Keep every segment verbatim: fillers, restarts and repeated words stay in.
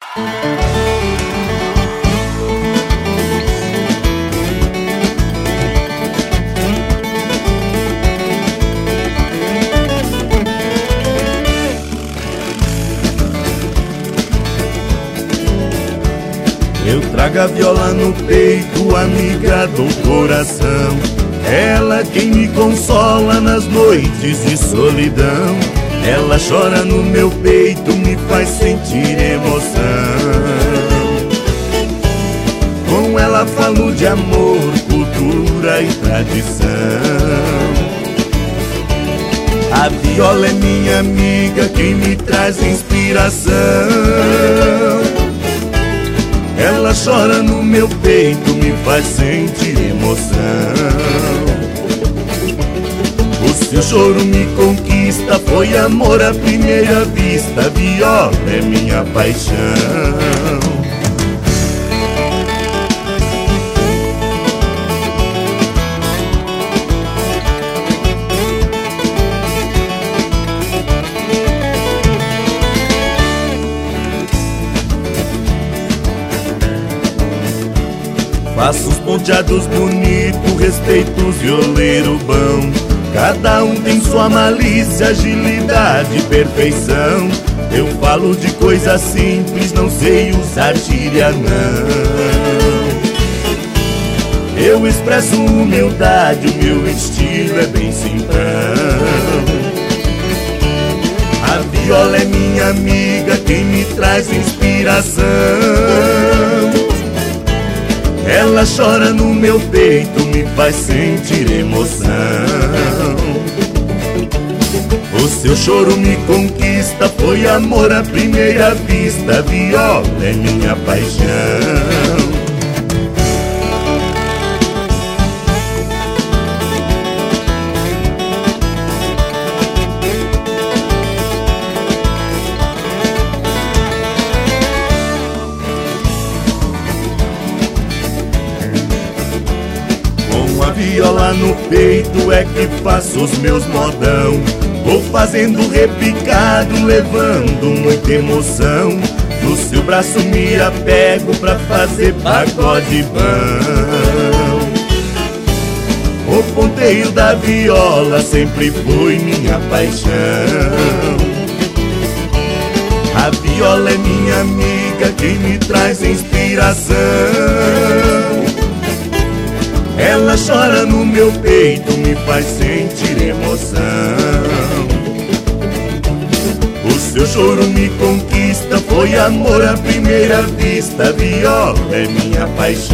Eu trago a viola no peito, amiga do coração. Ela quem me consola nas noites de solidão. Ela chora no meu peito, me faz sentir emoção. Com ela falo de amor, cultura e tradição. A viola é minha amiga, quem me traz inspiração. Ela chora no meu peito, me faz sentir emoção. O seu choro me conquista, foi amor à primeira vista. A viola é minha paixão. Faço os ponteados bonitos, respeito os violeiros bom. Cada um tem sua malícia, agilidade e perfeição. Eu falo de coisa simples, não sei usar gíria não. Eu expresso humildade, o meu estilo é bem simplão. A viola é minha amiga, quem me traz inspiração. Ela chora no meu peito, me faz sentir emoção. O seu choro me conquista, foi amor à primeira vista. A viola é minha paixão. Com a viola no peito é que faço os meus modão. Vou fazendo repicado, levando muita emoção. No seu braço me apego pra fazer pagode bom. O ponteio da viola sempre foi minha paixão. A viola é minha amiga, quem me traz inspiração. Ela chora no meu peito, me faz sentir emoção. O seu choro me conquista, foi amor à primeira vista. A viola é minha paixão.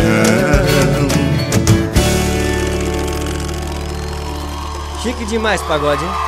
Chique demais, pagode, hein?